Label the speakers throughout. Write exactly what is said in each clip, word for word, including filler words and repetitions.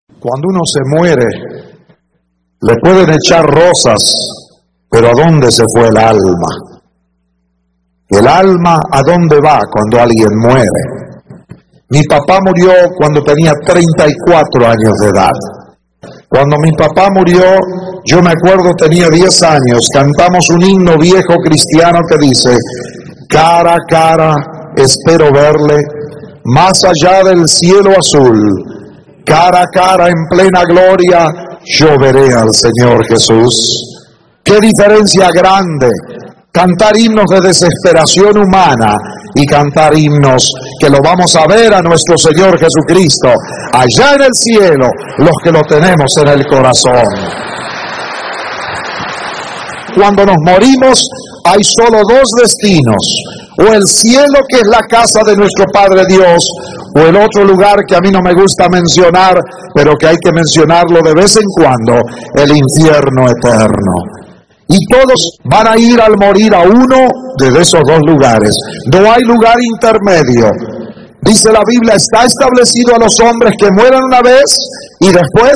Speaker 1: Cuando uno se muere, le pueden echar rosas, pero ¿a dónde se fue el alma? El alma, ¿a dónde va cuando alguien muere? Mi papá murió cuando tenía treinta y cuatro años de edad. Cuando mi papá murió, yo me acuerdo, tenía diez años, cantamos un himno viejo cristiano que dice: cara a cara espero verle, más allá del cielo azul, cara a cara en plena gloria, yo veré al Señor Jesús. Qué diferencia grande cantar himnos de desesperación humana y cantar himnos que lo vamos a ver a nuestro Señor Jesucristo allá en el cielo, los que lo tenemos en el corazón. Cuando nos morimos hay solo dos destinos: o el cielo, que es la casa de nuestro Padre Dios, o el otro lugar que a mí no me gusta mencionar, pero que hay que mencionarlo de vez en cuando, el infierno eterno. Y todos van a ir al morir a uno de esos dos lugares. No hay lugar intermedio. Dice la Biblia, está establecido a los hombres que mueran una vez y después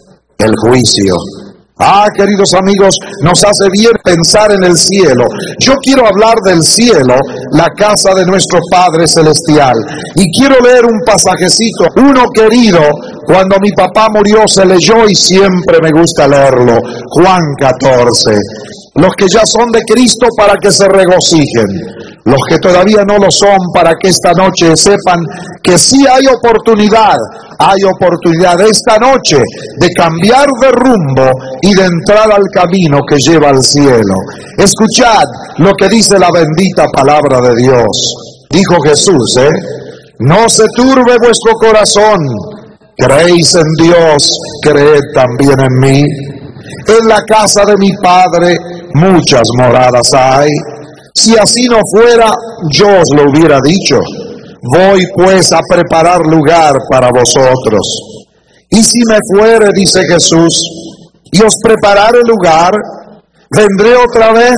Speaker 1: el juicio. Ah, queridos amigos, nos hace bien pensar en el cielo. Yo quiero hablar del cielo, la casa de nuestro Padre Celestial. Y quiero leer un pasajecito, uno querido, cuando mi papá murió se leyó y siempre me gusta leerlo. Juan catorce. Los que ya son de Cristo, para que se regocijen. Los que todavía no lo son, para que esta noche sepan que sí hay oportunidad, hay oportunidad esta noche de cambiar de rumbo y de entrar al camino que lleva al cielo. Escuchad lo que dice la bendita palabra de Dios. Dijo Jesús, ¿eh? No se turbe vuestro corazón, creéis en Dios, creed también en mí. En la casa de mi Padre muchas moradas hay. Si así no fuera, yo os lo hubiera dicho. Voy pues a preparar lugar para vosotros. Y si me fuere, dice Jesús, y os prepararé lugar, vendré otra vez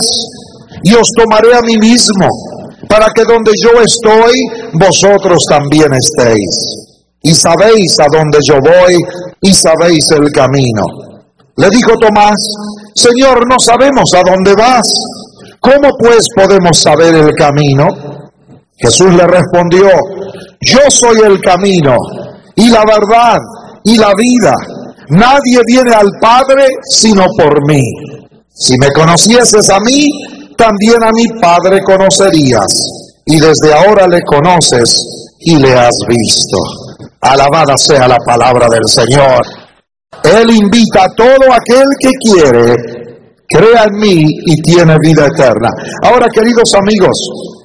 Speaker 1: y os tomaré a mí mismo, para que donde yo estoy, vosotros también estéis. Y sabéis a dónde yo voy, y sabéis el camino. Le dijo Tomás, Señor, no sabemos a dónde vas. ¿Cómo pues podemos saber el camino? Jesús le respondió, yo soy el camino, y la verdad, y la vida. Nadie viene al Padre sino por mí. Si me conocieses a mí, también a mi Padre conocerías. Y desde ahora le conoces y le has visto. Alabada sea la palabra del Señor. Él invita a todo aquel que quiere, crea en mí y tiene vida eterna. Ahora, queridos amigos,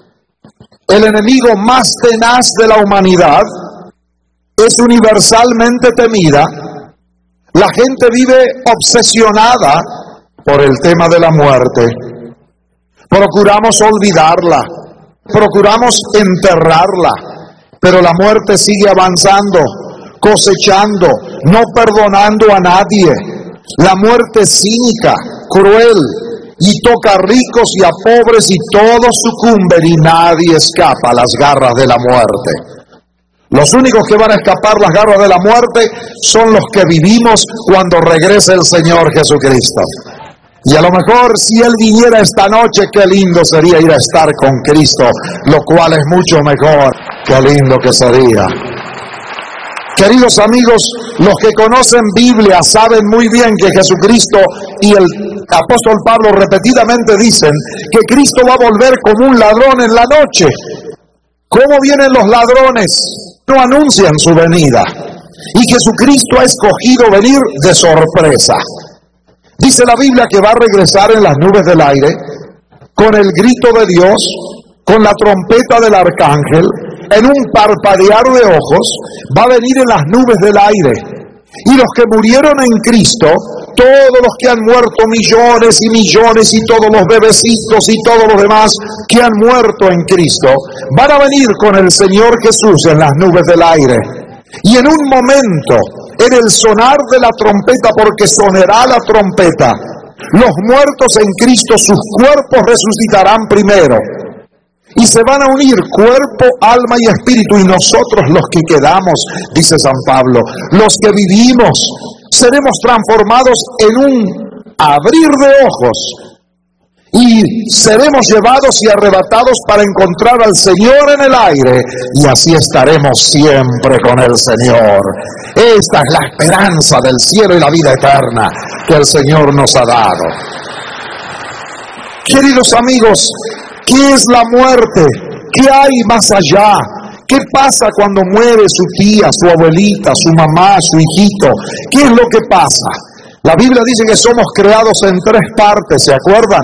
Speaker 1: el enemigo más tenaz de la humanidad es universalmente temida. La gente vive obsesionada por el tema de la muerte. Procuramos olvidarla, procuramos enterrarla, pero la muerte sigue avanzando, cosechando, no perdonando a nadie. La muerte es cínica, cruel, y toca a ricos y a pobres, y todos sucumben y nadie escapa a las garras de la muerte. Los únicos que van a escapar las garras de la muerte son los que vivimos cuando regrese el Señor Jesucristo. Y a lo mejor si Él viniera esta noche, qué lindo sería ir a estar con Cristo, lo cual es mucho mejor. Qué lindo que sería. Queridos amigos, los que conocen Biblia saben muy bien que Jesucristo y el apóstol Pablo repetidamente dicen que Cristo va a volver como un ladrón en la noche. ¿Cómo vienen los ladrones? No anuncian su venida. Y Jesucristo ha escogido venir de sorpresa. Dice la Biblia que va a regresar en las nubes del aire, con el grito de Dios, con la trompeta del arcángel, en un parpadear de ojos, va a venir en las nubes del aire. Y los que murieron en Cristo, todos los que han muerto, millones y millones, y todos los bebecitos y todos los demás que han muerto en Cristo, van a venir con el Señor Jesús en las nubes del aire. Y en un momento, en el sonar de la trompeta, porque sonará la trompeta, los muertos en Cristo, sus cuerpos resucitarán primero. Y se van a unir cuerpo, alma y espíritu, y nosotros los que quedamos, dice San Pablo, los que vivimos, seremos transformados en un abrir de ojos y seremos llevados y arrebatados para encontrar al Señor en el aire, y así estaremos siempre con el Señor. Esta es la esperanza del cielo y la vida eterna que el Señor nos ha dado. Queridos amigos, ¿qué es la muerte? ¿Qué hay más allá? ¿Qué pasa cuando muere su tía, su abuelita, su mamá, su hijito? ¿Qué es lo que pasa? La Biblia dice que somos creados en tres partes, ¿se acuerdan?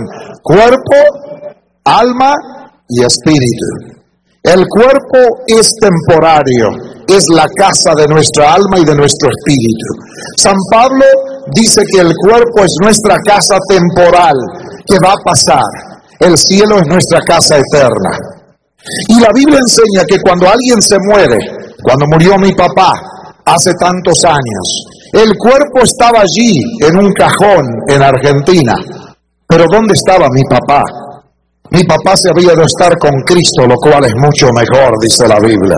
Speaker 1: Cuerpo, alma y espíritu. El cuerpo es temporario, es la casa de nuestra alma y de nuestro espíritu. San Pablo dice que el cuerpo es nuestra casa temporal, que va a pasar. El cielo es nuestra casa eterna. Y la Biblia enseña que cuando alguien se muere, cuando murió mi papá hace tantos años, el cuerpo estaba allí en un cajón en Argentina. Pero ¿dónde estaba mi papá? Mi papá se había de estar con Cristo, lo cual es mucho mejor, dice la Biblia.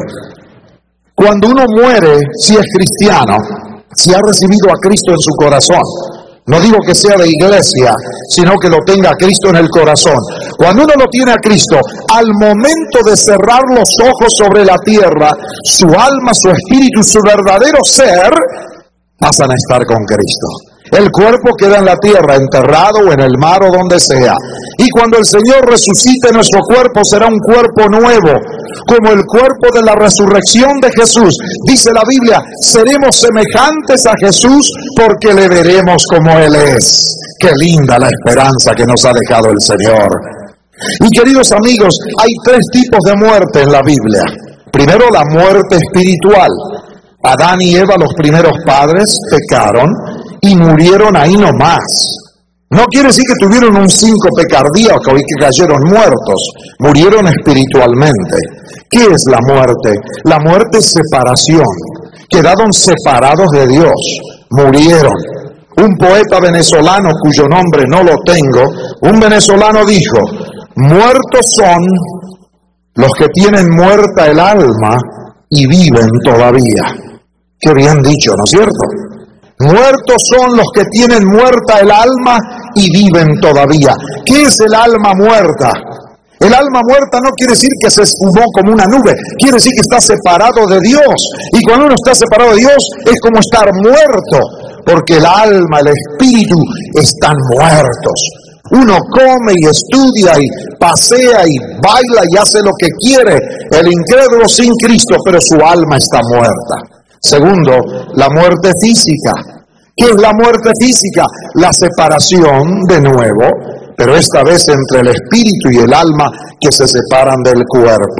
Speaker 1: Cuando uno muere, si es cristiano, si ha recibido a Cristo en su corazón, no digo que sea de iglesia, sino que lo tenga a Cristo en el corazón. Cuando uno lo tiene a Cristo, al momento de cerrar los ojos sobre la tierra, su alma, su espíritu, su verdadero ser, pasan a estar con Cristo. El cuerpo queda en la tierra, enterrado o en el mar o donde sea. Y cuando el Señor resucite, nuestro cuerpo será un cuerpo nuevo, como el cuerpo de la resurrección de Jesús. Dice la Biblia, seremos semejantes a Jesús porque le veremos como Él es. Qué linda la esperanza que nos ha dejado el Señor. Y queridos amigos, hay tres tipos de muerte en la Biblia. Primero, la muerte espiritual. Adán y Eva, los primeros padres, pecaron y murieron ahí nomás. No quiere decir que tuvieron un síncope cardíaco y que cayeron muertos. Murieron espiritualmente. ¿Qué es la muerte? La muerte es separación. Quedaron separados de Dios. Murieron. Un poeta venezolano, cuyo nombre no lo tengo, un venezolano dijo, muertos son los que tienen muerta el alma y viven todavía. Qué bien dicho, ¿no es cierto? Muertos son los que tienen muerta el alma y viven todavía. ¿Qué es el alma muerta? El alma muerta no quiere decir que se esfumó como una nube, quiere decir que está separado de Dios. Y cuando uno está separado de Dios es como estar muerto, porque el alma, el espíritu están muertos. Uno come y estudia y pasea y baila y hace lo que quiere, el incrédulo sin Cristo, pero su alma está muerta. Segundo, la muerte física. ¿Qué es la muerte física? La separación de nuevo, pero esta vez entre el espíritu y el alma que se separan del cuerpo.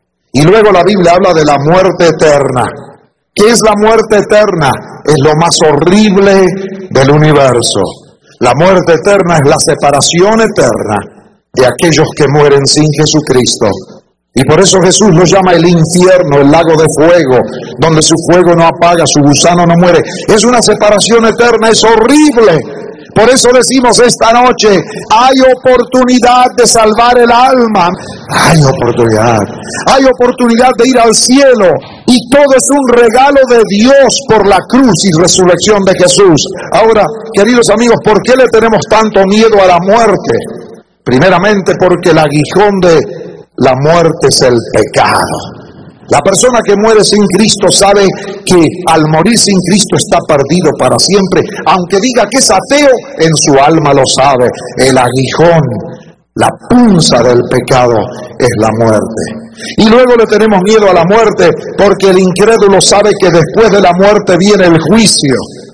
Speaker 1: Y luego la Biblia habla de la muerte eterna. ¿Qué es la muerte eterna? Es lo más horrible del universo. La muerte eterna es la separación eterna de aquellos que mueren sin Jesucristo. Y por eso Jesús lo llama el infierno, el lago de fuego, donde su fuego no apaga, su gusano no muere. Es una separación eterna, es horrible. Por eso decimos esta noche, hay oportunidad de salvar el alma. Hay oportunidad. Hay oportunidad de ir al cielo. Y todo es un regalo de Dios por la cruz y resurrección de Jesús. Ahora, queridos amigos, ¿por qué le tenemos tanto miedo a la muerte? Primeramente porque el aguijón de la muerte es el pecado. La persona que muere sin Cristo sabe que al morir sin Cristo está perdido para siempre. Aunque diga que es ateo, en su alma lo sabe. El aguijón, la punza del pecado es la muerte. Y luego le tenemos miedo a la muerte porque el incrédulo sabe que después de la muerte viene el juicio.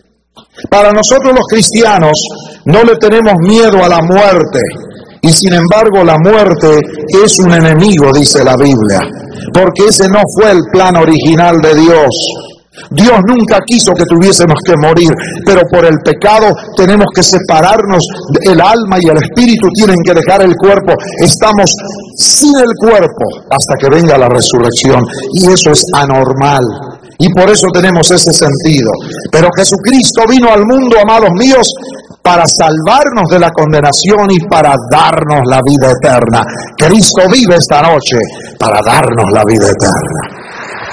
Speaker 1: Para nosotros los cristianos no le tenemos miedo a la muerte. Y sin embargo la muerte es un enemigo, dice la Biblia, porque ese no fue el plan original de Dios. Dios nunca quiso que tuviésemos que morir, pero por el pecado tenemos que separarnos. El alma y el espíritu tienen que dejar el cuerpo. Estamos sin el cuerpo hasta que venga la resurrección, y eso es anormal. Y por eso tenemos ese sentido. Pero Jesucristo vino al mundo, amados míos, para salvarnos de la condenación y para darnos la vida eterna. Cristo vive esta noche para darnos la vida eterna.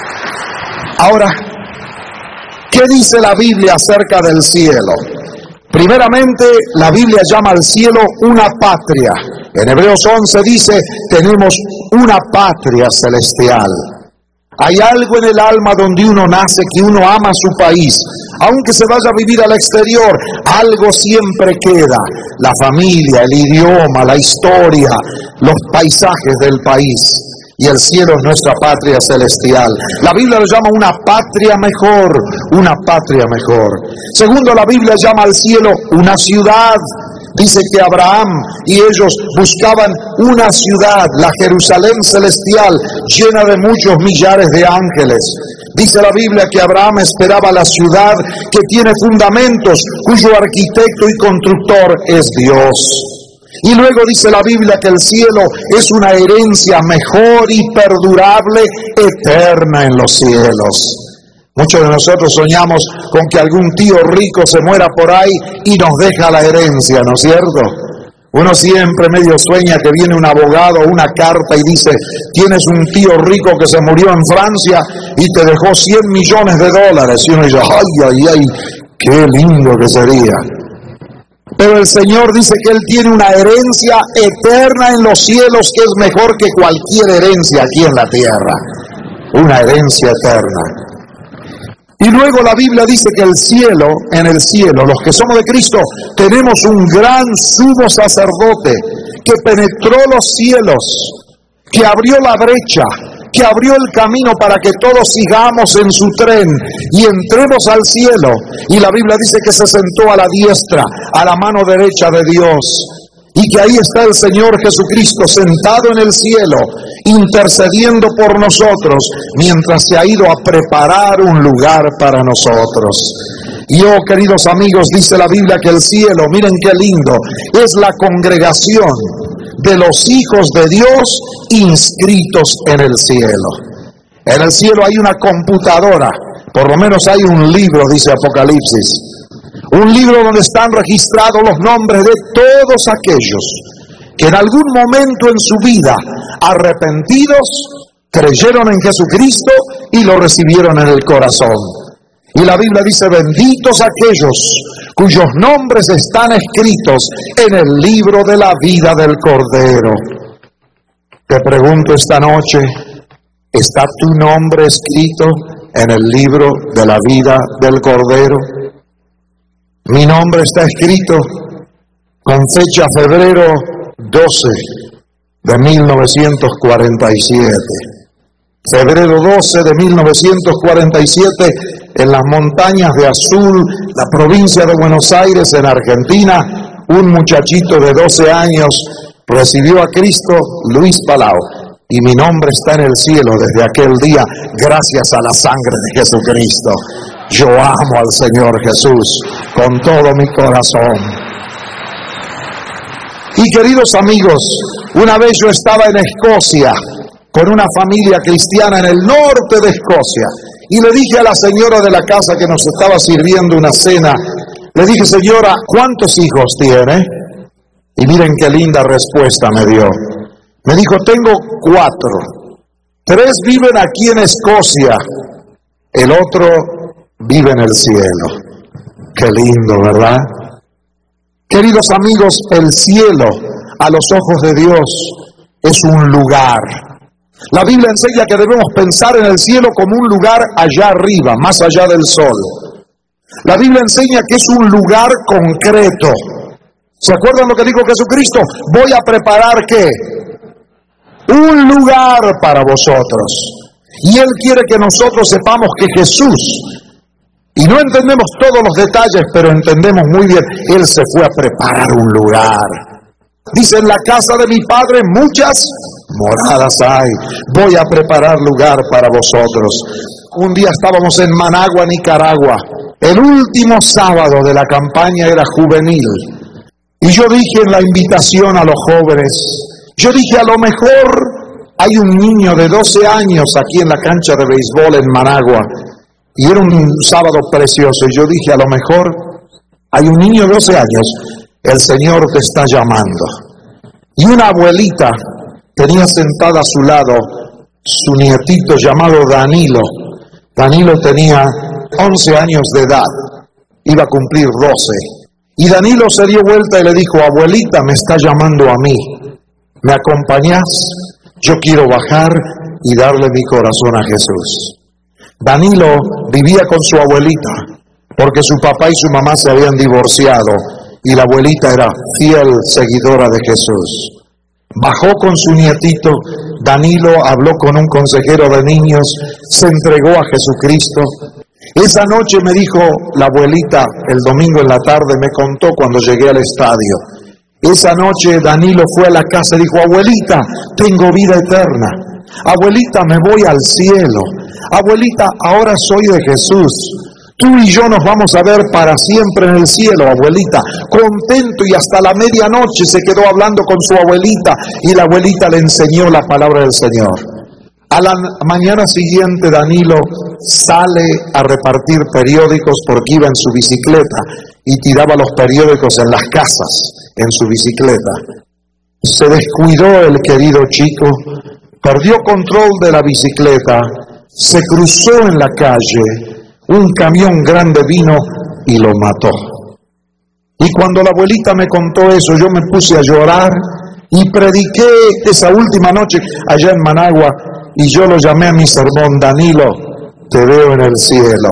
Speaker 1: Ahora, ¿qué dice la Biblia acerca del cielo? Primeramente, la Biblia llama al cielo una patria. En Hebreos once dice, tenemos una patria celestial. Hay algo en el alma donde uno nace, que uno ama su país. Aunque se vaya a vivir al exterior, algo siempre queda. La familia, el idioma, la historia, los paisajes del país. Y el cielo es nuestra patria celestial. La Biblia lo llama una patria mejor, una patria mejor. Segundo, la Biblia llama al cielo una ciudad. Dice que Abraham y ellos buscaban una ciudad, la Jerusalén celestial, llena de muchos millares de ángeles. Dice la Biblia que Abraham esperaba la ciudad que tiene fundamentos, cuyo arquitecto y constructor es Dios. Y luego dice la Biblia que el cielo es una herencia mejor y perdurable, eterna en los cielos. Muchos de nosotros soñamos con que algún tío rico se muera por ahí y nos deja la herencia, ¿no es cierto? Uno siempre medio sueña que viene un abogado o una carta y dice, tienes un tío rico que se murió en Francia y te dejó cien millones de dólares. Y uno dice, ay, ay, ay, qué lindo que sería. Pero el Señor dice que Él tiene una herencia eterna en los cielos que es mejor que cualquier herencia aquí en la tierra. Una herencia eterna. Y luego la Biblia dice que el cielo, en el cielo, los que somos de Cristo, tenemos un gran sumo sacerdote que penetró los cielos, que abrió la brecha, que abrió el camino para que todos sigamos en su tren y entremos al cielo. Y la Biblia dice que se sentó a la diestra, a la mano derecha de Dios. Y que ahí está el Señor Jesucristo sentado en el cielo, intercediendo por nosotros, mientras se ha ido a preparar un lugar para nosotros. Y oh, queridos amigos, dice la Biblia que el cielo, miren qué lindo, es la congregación de los hijos de Dios inscritos en el cielo. En el cielo hay una computadora, por lo menos hay un libro, dice Apocalipsis. Un libro donde están registrados los nombres de todos aquellos que en algún momento en su vida, arrepentidos, creyeron en Jesucristo y lo recibieron en el corazón. Y la Biblia dice, benditos aquellos cuyos nombres están escritos en el libro de la vida del Cordero. Te pregunto esta noche, ¿está tu nombre escrito en el libro de la vida del Cordero? Mi nombre está escrito con fecha febrero doce de mil novecientos cuarenta y siete. Febrero doce de mil novecientos cuarenta y siete, en las montañas de Azul, la provincia de Buenos Aires, en Argentina, un muchachito de doce años recibió a Cristo, Luis Palau. Y mi nombre está en el cielo desde aquel día, gracias a la sangre de Jesucristo. Yo amo al Señor Jesús con todo mi corazón. Y queridos amigos, una vez yo estaba en Escocia con una familia cristiana en el norte de Escocia y le dije a la señora de la casa que nos estaba sirviendo una cena, le dije, señora, ¿cuántos hijos tiene? Y miren qué linda respuesta me dio. Me dijo, tengo cuatro. Tres viven aquí en Escocia, el otro vive en el cielo. Qué lindo, ¿verdad? Queridos amigos, el cielo a los ojos de Dios es un lugar. La Biblia enseña que debemos pensar en el cielo como un lugar allá arriba, más allá del sol. La Biblia enseña que es un lugar concreto. ¿Se acuerdan lo que dijo Jesucristo? Voy a preparar ¿qué? Un lugar para vosotros. Y Él quiere que nosotros sepamos que Jesús, y no entendemos todos los detalles, pero entendemos muy bien, Él se fue a preparar un lugar. Dice, en la casa de mi Padre muchas moradas hay. Voy a preparar lugar para vosotros. Un día estábamos en Managua, Nicaragua. El último sábado de la campaña era juvenil. Y yo dije en la invitación a los jóvenes, yo dije, a lo mejor hay un niño de doce años aquí en la cancha de béisbol en Managua. Y era un sábado precioso. Y yo dije, a lo mejor Hay un niño de doce años, el Señor te está llamando. Y una abuelita tenía sentada a su lado su nietito llamado Danilo. Danilo tenía once años de edad, iba a cumplir doce. Y Danilo se dio vuelta y le dijo, abuelita, me está llamando a mí. ¿Me acompañás? Yo quiero bajar y darle mi corazón a Jesús. Danilo vivía con su abuelita, porque su papá y su mamá se habían divorciado, y la abuelita era fiel seguidora de Jesús. Bajó con su nietito, Danilo habló con un consejero de niños, se entregó a Jesucristo. Esa noche me dijo la abuelita, el domingo en la tarde, me contó cuando llegué al estadio. Esa noche Danilo fue a la casa y dijo, abuelita, tengo vida eterna. Abuelita, me voy al cielo. Abuelita, ahora soy de Jesús. Tú y yo nos vamos a ver para siempre en el cielo, abuelita. Contento, y hasta la medianoche se quedó hablando con su abuelita y la abuelita le enseñó la palabra del Señor. A la mañana siguiente Danilo sale a repartir periódicos porque iba en su bicicleta y tiraba los periódicos en las casas en su bicicleta. Se descuidó el querido chico, perdió control de la bicicleta, se cruzó en la calle, un camión grande vino y lo mató. Y cuando la abuelita me contó eso, yo me puse a llorar y prediqué esa última noche allá en Managua, y yo lo llamé a mi sermón, Danilo, te veo en el cielo.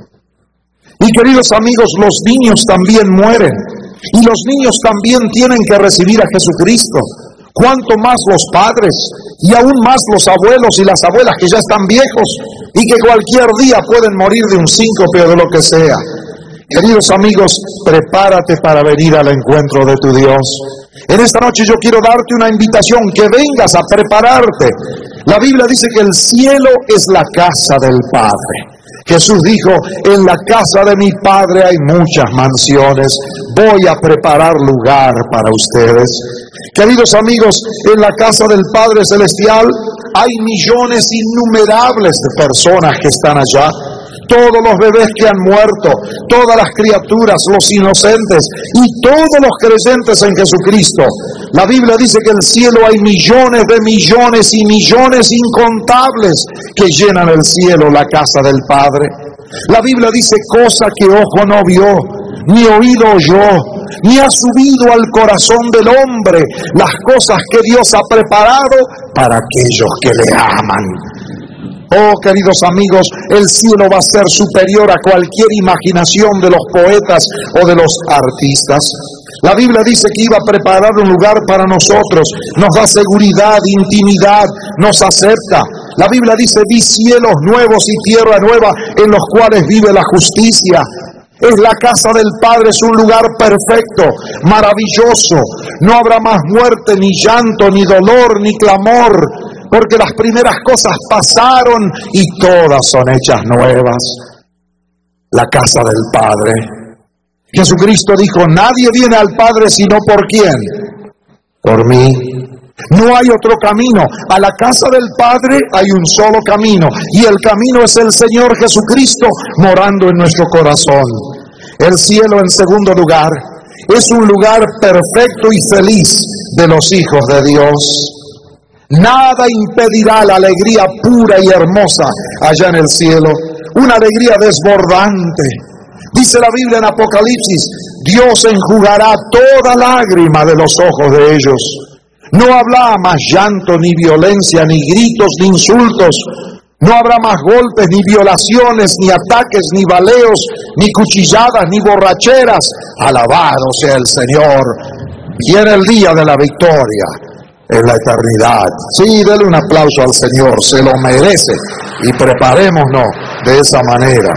Speaker 1: Y queridos amigos, los niños también mueren, y los niños también tienen que recibir a Jesucristo. Cuanto más los padres, y aún más los abuelos y las abuelas que ya están viejos, y que cualquier día pueden morir de un síncope o de lo que sea. Queridos amigos, prepárate para venir al encuentro de tu Dios. En esta noche yo quiero darte una invitación, que vengas a prepararte. La Biblia dice que el cielo es la casa del Padre. Jesús dijo, en la casa de mi Padre hay muchas mansiones, voy a preparar lugar para ustedes. Queridos amigos, en la casa del Padre Celestial hay millones innumerables de personas que están allá. Todos los bebés que han muerto, todas las criaturas, los inocentes y todos los creyentes en Jesucristo. La Biblia dice que en el cielo hay millones de millones y millones incontables que llenan el cielo, la casa del Padre. La Biblia dice, cosa que ojo no vio, ni oído oyó, ni ha subido al corazón del hombre, las cosas que Dios ha preparado para aquellos que le aman. Oh, queridos amigos, el cielo va a ser superior a cualquier imaginación de los poetas o de los artistas. La Biblia dice que iba a preparar un lugar para nosotros, nos da seguridad, intimidad, nos acepta. La Biblia dice, vi cielos nuevos y tierra nueva en los cuales vive la justicia. Es la casa del Padre, es un lugar perfecto, maravilloso. No habrá más muerte, ni llanto, ni dolor, ni clamor, porque las primeras cosas pasaron y todas son hechas nuevas. La casa del Padre. Jesucristo dijo, nadie viene al Padre sino por ¿quién? Por mí. No hay otro camino. A la casa del Padre hay un solo camino, y el camino es el Señor Jesucristo morando en nuestro corazón. El cielo, en segundo lugar, es un lugar perfecto y feliz de los hijos de Dios. Nada impedirá la alegría pura y hermosa allá en el cielo, una alegría desbordante. Dice la Biblia en Apocalipsis, Dios enjugará toda lágrima de los ojos de ellos. No habrá más llanto, ni violencia, ni gritos, ni insultos. No habrá más golpes, ni violaciones, ni ataques, ni baleos, ni cuchilladas, ni borracheras. Alabado sea el Señor. Viene el día de la victoria en la eternidad. Sí, denle un aplauso al Señor, se lo merece, y preparémonos de esa manera.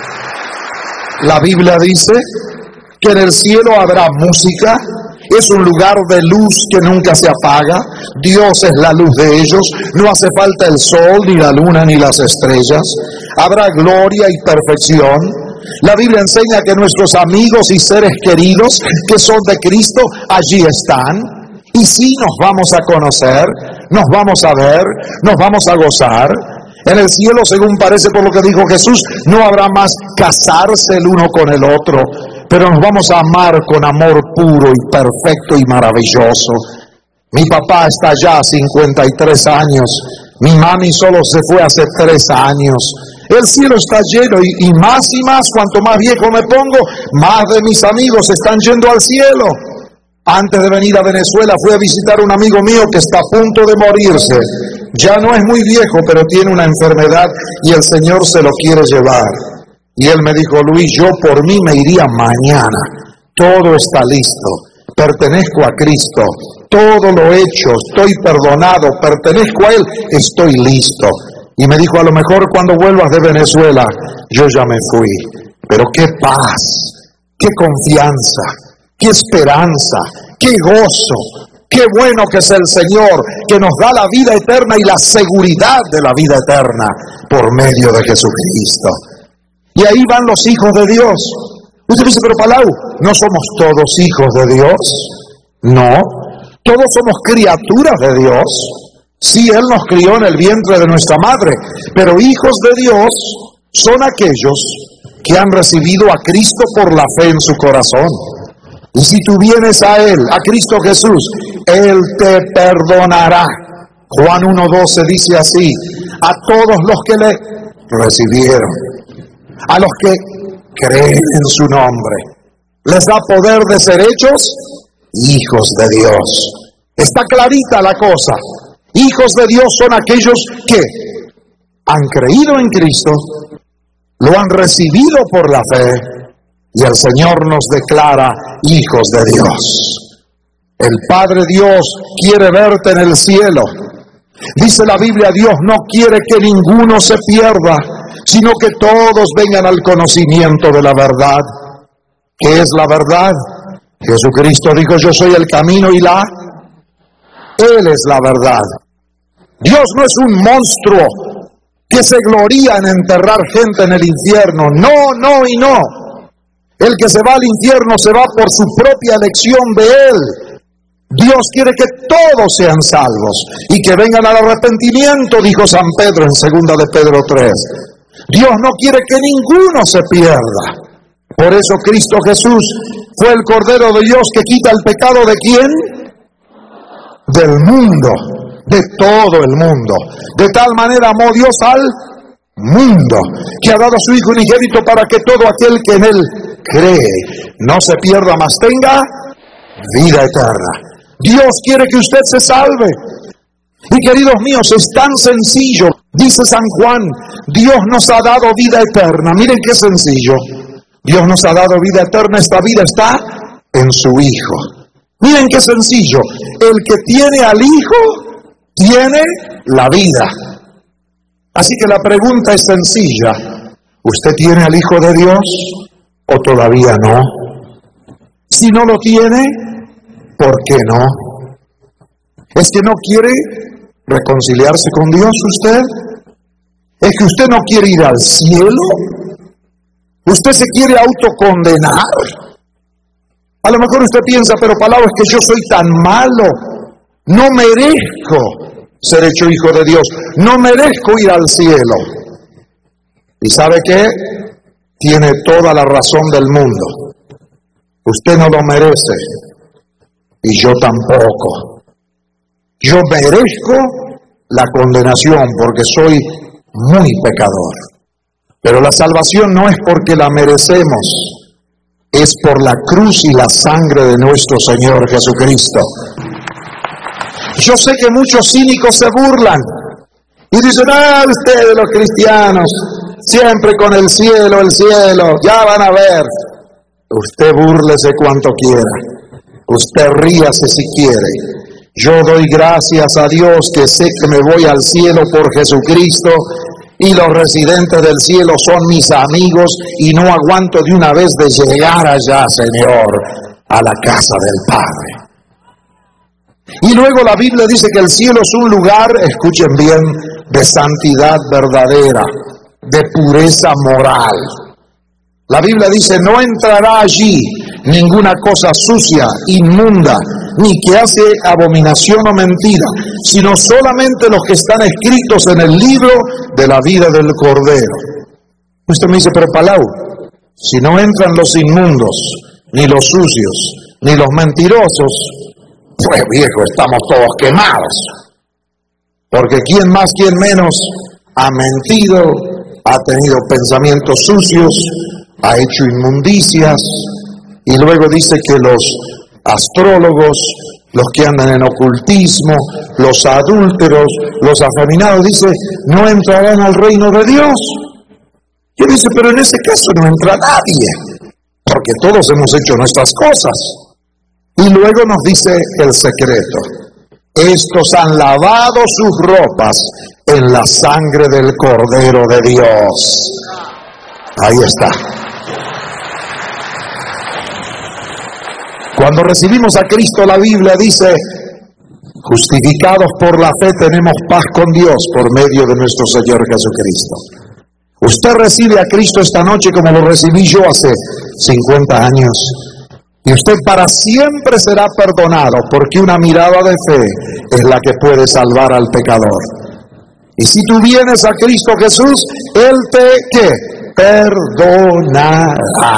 Speaker 1: La Biblia dice que en el cielo habrá música, es un lugar de luz que nunca se apaga, Dios es la luz de ellos, no hace falta el sol, ni la luna, ni las estrellas, habrá gloria y perfección. La Biblia enseña que nuestros amigos y seres queridos que son de Cristo allí están. Y sí, nos vamos a conocer, nos vamos a ver, nos vamos a gozar. En el cielo, según parece por lo que dijo Jesús, no habrá más casarse el uno con el otro. pero nos vamos a amar con amor puro y perfecto y maravilloso. Mi papá está ya a cincuenta y tres años, mi mami solo se fue hace tres años. El cielo está lleno y, y más y más, cuanto más viejo me pongo, más de mis amigos están yendo al cielo. Antes de venir a Venezuela fui a visitar a un amigo mío que está a punto de morirse. Ya no es muy viejo, pero tiene una enfermedad y el Señor se lo quiere llevar. Y él me dijo: Luis, yo por mí me iría mañana. Todo está listo. Pertenezco a Cristo. Todo lo he hecho. Estoy perdonado. Pertenezco a Él. Estoy listo. Y me dijo: a lo mejor cuando vuelvas de Venezuela, yo ya me fui. Pero qué paz, qué confianza, qué esperanza, qué gozo. Qué bueno que es el Señor, que nos da la vida eterna y la seguridad de la vida eterna por medio de Jesucristo. Y ahí van los hijos de Dios. Usted dice: pero Palau, ¿no somos todos hijos de Dios? No, todos somos criaturas de Dios. Sí, Él nos crió en el vientre de nuestra madre, pero hijos de Dios son aquellos que han recibido a Cristo por la fe en su corazón. Y si tú vienes a Él, a Cristo Jesús, Él te perdonará. Juan uno doce dice así: a todos los que le recibieron, a los que creen en su nombre, les da poder de ser hechos hijos de Dios. Está clarita la cosa. Hijos de Dios son aquellos que han creído en Cristo, lo han recibido por la fe, y el Señor nos declara hijos de Dios. El Padre Dios quiere verte en el cielo. Dice la Biblia: Dios no quiere que ninguno se pierda, sino que todos vengan al conocimiento de la verdad. ¿Qué es la verdad? Jesucristo dijo: yo soy el camino y la... Él es la verdad. Dios no es un monstruo que se gloría en enterrar gente en el infierno. No, no y no. El que se va al infierno se va por su propia elección de Él. Dios quiere que todos sean salvos y que vengan al arrepentimiento, dijo San Pedro en segunda de Pedro tres. Dios no quiere que ninguno se pierda. Por eso Cristo Jesús fue el Cordero de Dios que quita el pecado ¿de quién? Del mundo, de todo el mundo. De tal manera amó Dios al mundo, que ha dado a su Hijo unigénito para que todo aquel que en Él cree no se pierda, mas tenga vida eterna. Dios quiere que usted se salve. Y queridos míos, es tan sencillo. Dice San Juan: Dios nos ha dado vida eterna. Miren qué sencillo. Dios nos ha dado vida eterna. Esta vida está en su Hijo. Miren qué sencillo. El que tiene al Hijo tiene la vida. Así que la pregunta es sencilla: ¿usted tiene al Hijo de Dios o todavía no? Si no lo tiene, ¿por qué no? ¿Es que no quiere reconciliarse con Dios usted? ¿Es que usted no quiere ir al cielo? ¿Usted se quiere autocondenar? A lo mejor usted piensa: pero Palau, es que yo soy tan malo, no merezco ser hecho hijo de Dios, no merezco ir al cielo. ¿Y sabe qué? Tiene toda la razón del mundo. Usted no lo merece y yo tampoco. Yo merezco la condenación porque soy muy pecador. Pero la salvación no es porque la merecemos, es por la cruz y la sangre de nuestro Señor Jesucristo. Yo sé que muchos cínicos se burlan y dicen: ah, ustedes los cristianos, siempre con el cielo, el cielo, ya van a ver. Usted búrlese cuanto quiera, usted ríase si quiere. Yo doy gracias a Dios que sé que me voy al cielo por Jesucristo, y los residentes del cielo son mis amigos, y no aguanto de una vez de llegar allá, Señor, a la casa del Padre. Y luego la Biblia dice que el cielo es un lugar, escuchen bien, de santidad verdadera, de pureza moral. La Biblia dice: no entrará allí ninguna cosa sucia, inmunda, ni que hace abominación o mentira, sino solamente los que están escritos en el libro de la vida del Cordero. Usted me dice: pero Palau, Si no entran los inmundos, ni los sucios, ni los mentirosos, pues viejo, estamos todos quemados. Porque quién más, quién menos ha mentido, ha tenido pensamientos sucios, ha hecho inmundicias, y luego dice que los astrólogos, los que andan en ocultismo, los adúlteros, los afeminados, dice, no entrarán al reino de Dios. Y él dice, pero en ese caso no entra nadie, porque todos hemos hecho nuestras cosas. Y luego nos dice el secreto: estos han lavado sus ropas en la sangre del Cordero de Dios. Ahí está. Cuando recibimos a Cristo, la Biblia dice, justificados por la fe tenemos paz con Dios por medio de nuestro Señor Jesucristo. Usted recibe a Cristo esta noche como lo recibí yo hace cincuenta años. Y usted para siempre será perdonado, porque una mirada de fe es la que puede salvar al pecador. Y si tú vienes a Cristo Jesús, Él te, ¿qué? Perdonará.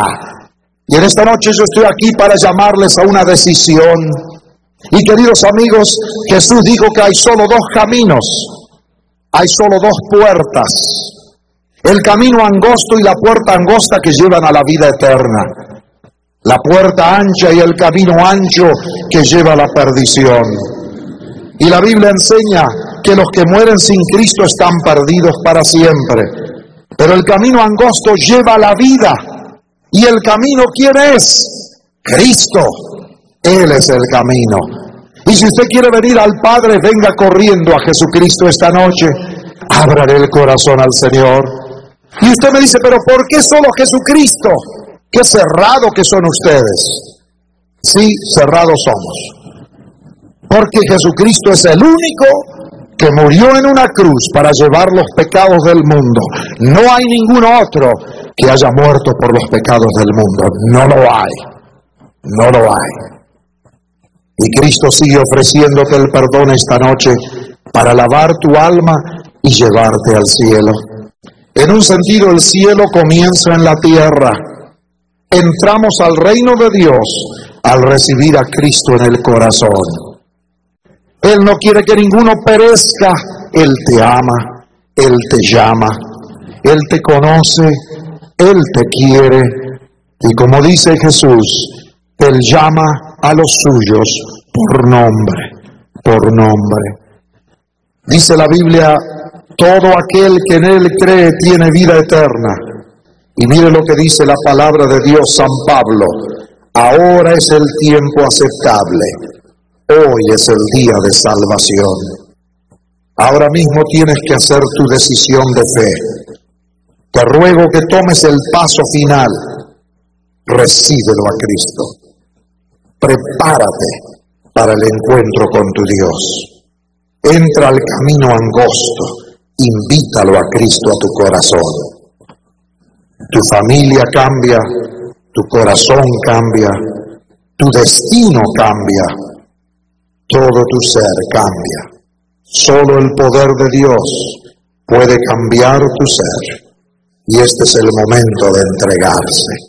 Speaker 1: Y en esta noche yo estoy aquí para llamarles a una decisión. Y queridos amigos, Jesús dijo que hay solo dos caminos, hay solo dos puertas. El camino angosto y la puerta angosta que llevan a la vida eterna. La puerta ancha y el camino ancho que lleva a la perdición. Y la Biblia enseña que los que mueren sin Cristo están perdidos para siempre. Pero el camino angosto lleva a la vida. ¿Y el camino quién es? Cristo. Él es el camino. Y si usted quiere venir al Padre, venga corriendo a Jesucristo esta noche. Ábrale el corazón al Señor. Y usted me dice, pero ¿por qué solo Jesucristo? Qué cerrado que son ustedes. Sí, cerrados somos. Porque Jesucristo es el único que murió en una cruz para llevar los pecados del mundo. No hay ningún otro que haya muerto por los pecados del mundo. No lo hay. No lo hay. Y Cristo sigue ofreciéndote el perdón esta noche para lavar tu alma y llevarte al cielo. En un sentido, el cielo comienza en la tierra. Entramos al reino de Dios al recibir a Cristo en el corazón. Él no quiere que ninguno perezca. Él te ama, Él te llama, Él te conoce, Él te quiere. Y como dice Jesús, Él llama a los suyos por nombre, por nombre. Dice la Biblia, todo aquel que en Él cree tiene vida eterna. Y mire lo que dice la palabra de Dios, San Pablo. Ahora es el tiempo aceptable. Hoy es el día de salvación. Ahora mismo tienes que hacer tu decisión de fe. Te ruego que tomes el paso final. Recíbelo a Cristo. Prepárate para el encuentro con tu Dios. Entra al camino angosto. Invítalo a Cristo a tu corazón. Tu familia cambia, tu corazón cambia, tu destino cambia, todo tu ser cambia. Solo el poder de Dios puede cambiar tu ser. Y este es el momento de entregarse.